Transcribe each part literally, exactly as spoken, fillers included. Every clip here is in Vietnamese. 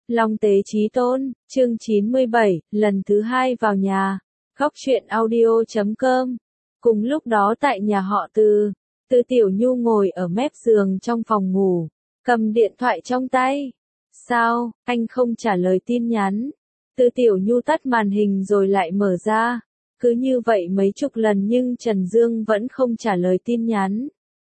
Long Tế Chí Tôn, chương chín mươi bảy, lần thứ hai vào nhà. Góc truyện audio chấm com. Cùng lúc đó tại nhà họ Từ, Từ Tiểu Nhu ngồi ở mép giường trong phòng ngủ, cầm điện thoại trong tay. Sao, anh không trả lời tin nhắn? Từ Tiểu Nhu tắt màn hình rồi lại mở ra. Cứ như vậy mấy chục lần nhưng Trần Dương vẫn không trả lời tin nhắn.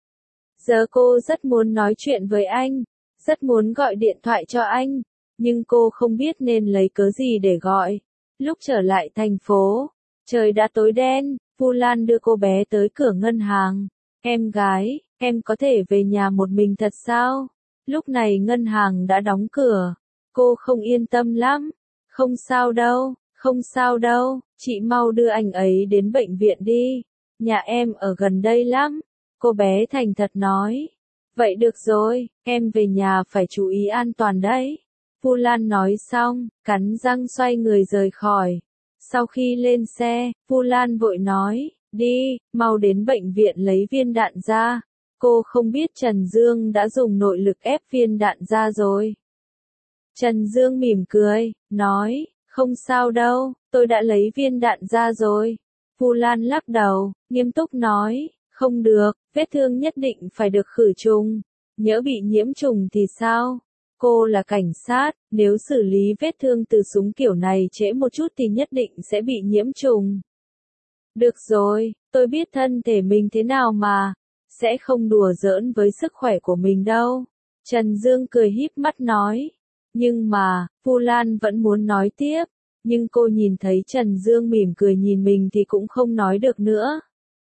Giờ cô rất muốn nói chuyện với anh, rất muốn gọi điện thoại cho anh, nhưng cô không biết nên lấy cớ gì để gọi. Lúc trở lại thành phố, trời đã tối đen, Vu Lan đưa cô bé tới cửa ngân hàng. Em gái, em có thể về nhà một mình thật sao? Lúc này ngân hàng đã đóng cửa. Cô không yên tâm lắm. Không sao đâu, không sao đâu, chị mau đưa anh ấy đến bệnh viện đi. Nhà em ở gần đây lắm. Cô bé thành thật nói. Vậy được rồi, em về nhà phải chú ý an toàn đấy. Vu Lan nói xong, cắn răng xoay người rời khỏi. Sau khi lên xe, Vu Lan vội nói, đi, mau đến bệnh viện lấy viên đạn ra. Cô không biết Trần Dương đã dùng nội lực ép viên đạn ra rồi. Trần Dương mỉm cười, nói, không sao đâu, tôi đã lấy viên đạn ra rồi. Vu Lan lắc đầu, nghiêm túc nói, không được, vết thương nhất định phải được khử trùng. Nhỡ bị nhiễm trùng thì sao? Cô là cảnh sát, nếu xử lý vết thương từ súng kiểu này trễ một chút thì nhất định sẽ bị nhiễm trùng. Được rồi, tôi biết thân thể mình thế nào mà, sẽ không đùa giỡn với sức khỏe của mình đâu. Trần Dương cười híp mắt nói. Nhưng mà, Vu Lan vẫn muốn nói tiếp, nhưng cô nhìn thấy Trần Dương mỉm cười nhìn mình thì cũng không nói được nữa.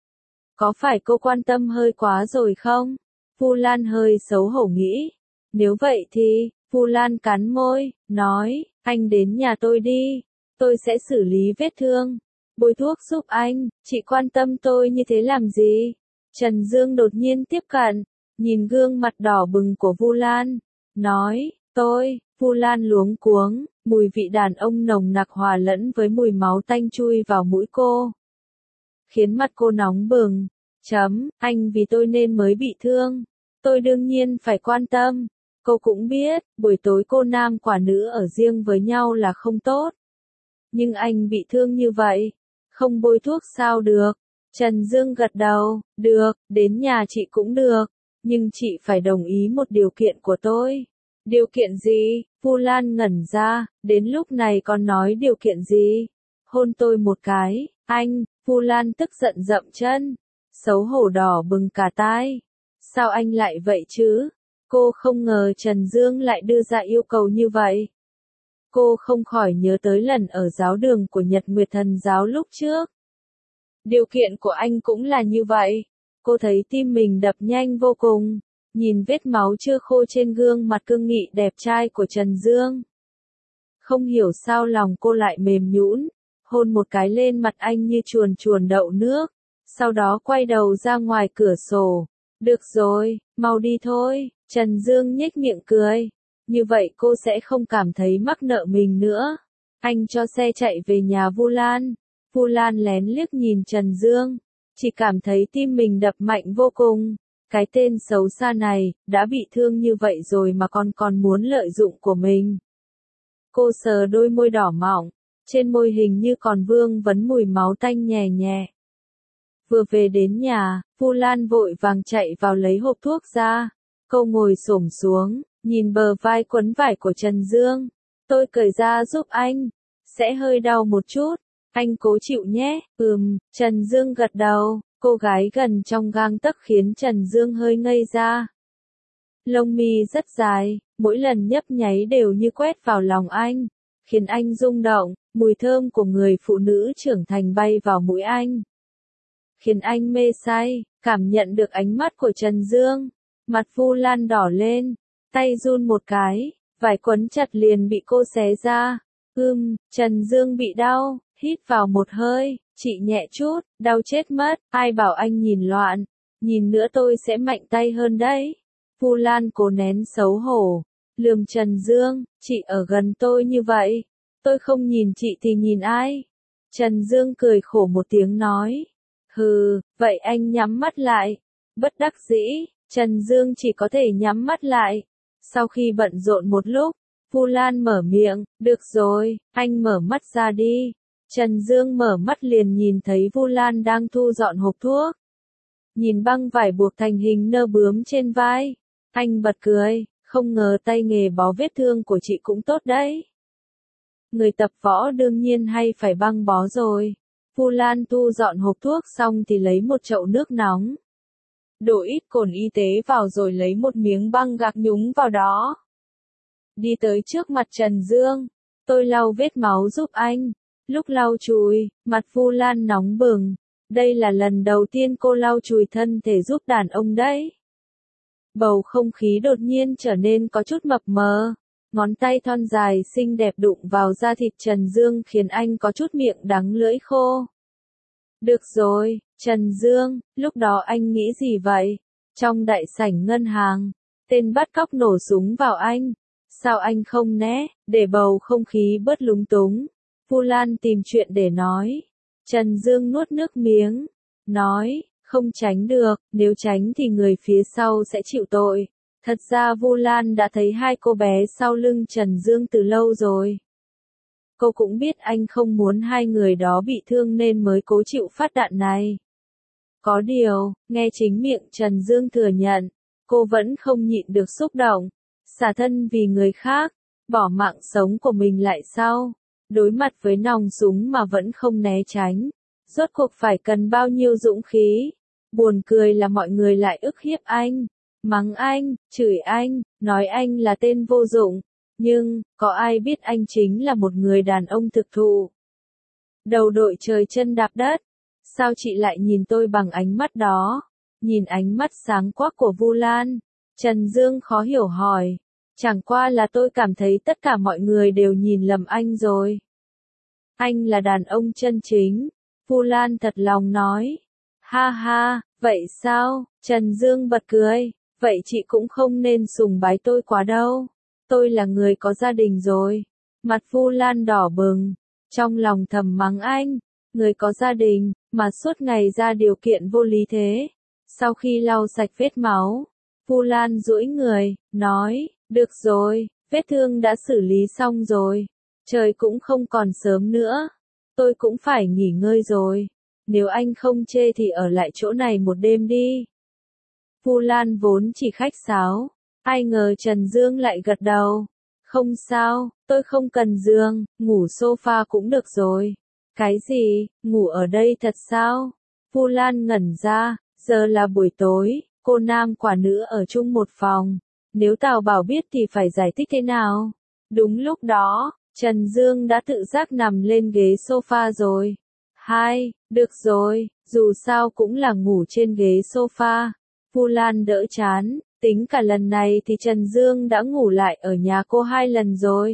Có phải cô quan tâm hơi quá rồi không? Vu Lan hơi xấu hổ nghĩ. Nếu vậy thì, Vu Lan cắn môi, nói, anh đến nhà tôi đi, tôi sẽ xử lý vết thương, bôi thuốc giúp anh, chị quan tâm tôi như thế làm gì? Trần Dương đột nhiên tiếp cận, nhìn gương mặt đỏ bừng của Vu Lan, nói, tôi, Vu Lan luống cuống, mùi vị đàn ông nồng nặc hòa lẫn với mùi máu tanh chui vào mũi cô, khiến mặt cô nóng bừng. Chấm, anh vì tôi nên mới bị thương, tôi đương nhiên phải quan tâm. Cô cũng biết, buổi tối cô nam quả nữ ở riêng với nhau là không tốt. Nhưng anh bị thương như vậy, không bôi thuốc sao được? Trần Dương gật đầu, được, đến nhà chị cũng được, nhưng chị phải đồng ý một điều kiện của tôi. Điều kiện gì? Vu Lan ngẩn ra, đến lúc này còn nói điều kiện gì? Hôn tôi một cái, anh. Vu Lan tức giận dậm chân, xấu hổ đỏ bừng cả tai. Sao anh lại vậy chứ? Cô không ngờ Trần Dương lại đưa ra yêu cầu như vậy. Cô không khỏi nhớ tới lần ở giáo đường của Nhật Nguyệt Thần giáo lúc trước. Điều kiện của anh cũng là như vậy. Cô thấy tim mình đập nhanh vô cùng, nhìn vết máu chưa khô trên gương mặt cương nghị đẹp trai của Trần Dương. Không hiểu sao lòng cô lại mềm nhũn, hôn một cái lên mặt anh như chuồn chuồn đậu nước, sau đó quay đầu ra ngoài cửa sổ. Được rồi, mau đi thôi. Trần Dương nhếch miệng cười. Như vậy cô sẽ không cảm thấy mắc nợ mình nữa. Anh cho xe chạy về nhà Vu Lan. Vu Lan lén liếc nhìn Trần Dương, chỉ cảm thấy tim mình đập mạnh vô cùng. Cái tên xấu xa này, đã bị thương như vậy rồi mà còn còn muốn lợi dụng của mình. Cô sờ đôi môi đỏ mọng, trên môi hình như còn vương vấn mùi máu tanh nhè nhẹ. Vừa về đến nhà, Vu Lan vội vàng chạy vào lấy hộp thuốc ra. Cô ngồi xổm xuống, nhìn bờ vai quấn vải của Trần Dương. Tôi cởi ra giúp anh, sẽ hơi đau một chút, anh cố chịu nhé. Ừm, Trần Dương gật đầu, cô gái gần trong gang tấc khiến Trần Dương hơi ngây ra. Lông mi rất dài, mỗi lần nhấp nháy đều như quét vào lòng anh, khiến anh rung động, mùi thơm của người phụ nữ trưởng thành bay vào mũi anh, khiến anh mê say, cảm nhận được ánh mắt của Trần Dương. Mặt Vu Lan đỏ lên, tay run một cái, vải quấn chặt liền bị cô xé ra. Ưm, Trần Dương bị đau, hít vào một hơi, chị nhẹ chút, đau chết mất, ai bảo anh nhìn loạn, nhìn nữa tôi sẽ mạnh tay hơn đấy. Vu Lan cố nén xấu hổ, lườm Trần Dương, chị ở gần tôi như vậy, tôi không nhìn chị thì nhìn ai? Trần Dương cười khổ một tiếng nói, hừ, vậy anh nhắm mắt lại. Bất đắc dĩ, Trần Dương chỉ có thể nhắm mắt lại. Sau khi bận rộn một lúc, Vu Lan mở miệng, được rồi, anh mở mắt ra đi. Trần Dương mở mắt liền nhìn thấy Vu Lan đang thu dọn hộp thuốc. Nhìn băng vải buộc thành hình nơ bướm trên vai. Anh bật cười, không ngờ tay nghề bó vết thương của chị cũng tốt đấy. Người tập võ đương nhiên hay phải băng bó rồi. Vu Lan thu dọn hộp thuốc xong thì lấy một chậu nước nóng. Đổ ít cồn y tế vào rồi lấy một miếng băng gạc nhúng vào đó. Đi tới trước mặt Trần Dương. Tôi lau vết máu giúp anh. Lúc lau chùi, mặt Vu Lan nóng bừng. Đây là lần đầu tiên cô lau chùi thân thể giúp đàn ông đấy. Bầu không khí đột nhiên trở nên có chút mập mờ. Ngón tay thon dài xinh đẹp đụng vào da thịt Trần Dương khiến anh có chút miệng đắng lưỡi khô. Được rồi, Trần Dương, lúc đó anh nghĩ gì vậy? Trong đại sảnh ngân hàng, tên bắt cóc nổ súng vào anh. Sao anh không né, để bầu không khí bớt lúng túng? Vu Lan tìm chuyện để nói. Trần Dương nuốt nước miếng, nói, không tránh được, nếu tránh thì người phía sau sẽ chịu tội. Thật ra Vu Lan đã thấy hai cô bé sau lưng Trần Dương từ lâu rồi. Cô cũng biết anh không muốn hai người đó bị thương nên mới cố chịu phát đạn này. Có điều, nghe chính miệng Trần Dương thừa nhận, cô vẫn không nhịn được xúc động. Xả thân vì người khác, bỏ mạng sống của mình lại sau. Đối mặt với nòng súng mà vẫn không né tránh. Rốt cuộc phải cần bao nhiêu dũng khí. Buồn cười là mọi người lại ức hiếp anh. Mắng anh, chửi anh, nói anh là tên vô dụng. Nhưng, có ai biết anh chính là một người đàn ông thực thụ. Đầu đội trời chân đạp đất. Sao chị lại nhìn tôi bằng ánh mắt đó? Nhìn ánh mắt sáng quắc của Vu Lan. Trần Dương khó hiểu hỏi. Chẳng qua là tôi cảm thấy tất cả mọi người đều nhìn lầm anh rồi. Anh là đàn ông chân chính. Vu Lan thật lòng nói. Ha ha, vậy sao? Trần Dương bật cười. Vậy chị cũng không nên sùng bái tôi quá đâu. Tôi là người có gia đình rồi. Mặt Vu Lan đỏ bừng. Trong lòng thầm mắng anh. Người có gia đình, mà suốt ngày ra điều kiện vô lý thế. Sau khi lau sạch vết máu, Vu Lan duỗi người, nói, được rồi, vết thương đã xử lý xong rồi. Trời cũng không còn sớm nữa. Tôi cũng phải nghỉ ngơi rồi. Nếu anh không chê thì ở lại chỗ này một đêm đi. Vu Lan vốn chỉ khách sáo. Ai ngờ Trần Dương lại gật đầu. Không sao, tôi không cần giường, ngủ sofa cũng được rồi. Cái gì, ngủ ở đây thật sao? Vu Lan ngẩn ra, giờ là buổi tối, cô nam quả nữ ở chung một phòng. Nếu Tào Bảo biết thì phải giải thích thế nào? Đúng lúc đó, Trần Dương đã tự giác nằm lên ghế sofa rồi. Hai, được rồi, dù sao cũng là ngủ trên ghế sofa. Vu Lan đỡ chán, tính cả lần này thì Trần Dương đã ngủ lại ở nhà cô hai lần rồi.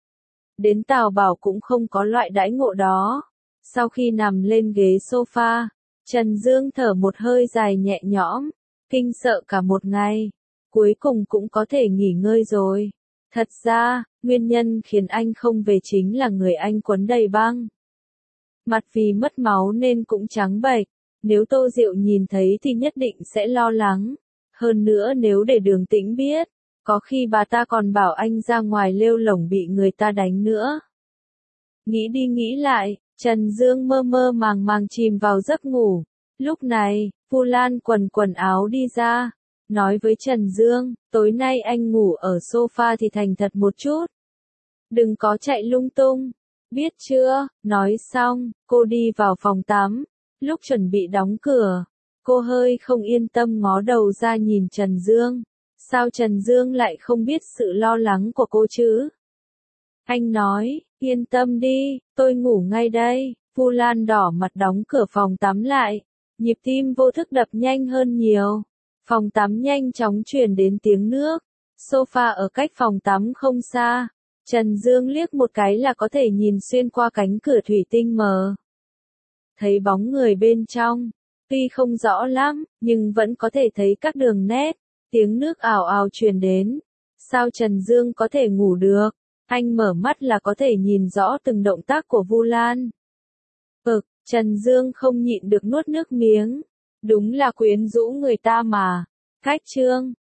Đến Tào Bảo cũng không có loại đãi ngộ đó. Sau khi nằm lên ghế sofa, Trần Dương thở một hơi dài nhẹ nhõm, kinh sợ cả một ngày. Cuối cùng cũng có thể nghỉ ngơi rồi. Thật ra, nguyên nhân khiến anh không về chính là người anh quấn đầy băng. Mặt vì mất máu nên cũng trắng bệch. Nếu Tô Diệu nhìn thấy thì nhất định sẽ lo lắng. Hơn nữa nếu để Đường Tĩnh biết, có khi bà ta còn bảo anh ra ngoài lêu lổng bị người ta đánh nữa. Nghĩ đi nghĩ lại, Trần Dương mơ mơ màng màng chìm vào giấc ngủ. Lúc này, Vu Lan quần quần áo đi ra, nói với Trần Dương, tối nay anh ngủ ở sofa thì thành thật một chút. Đừng có chạy lung tung, biết chưa? Nói xong, cô đi vào phòng tắm. Lúc chuẩn bị đóng cửa, cô hơi không yên tâm ngó đầu ra nhìn Trần Dương. Sao Trần Dương lại không biết sự lo lắng của cô chứ? Anh nói, yên tâm đi, tôi ngủ ngay đây. Vu Lan đỏ mặt đóng cửa phòng tắm lại. Nhịp tim vô thức đập nhanh hơn nhiều. Phòng tắm nhanh chóng truyền đến tiếng nước. Sofa ở cách phòng tắm không xa. Trần Dương liếc một cái là có thể nhìn xuyên qua cánh cửa thủy tinh mờ. Thấy bóng người bên trong. Tuy không rõ lắm, nhưng vẫn có thể thấy các đường nét. Tiếng nước ào ào truyền đến. Sao Trần Dương có thể ngủ được? Anh mở mắt là có thể nhìn rõ từng động tác của Vu Lan. Ực, Trần Dương không nhịn được nuốt nước miếng. Đúng là quyến rũ người ta mà. Cách chương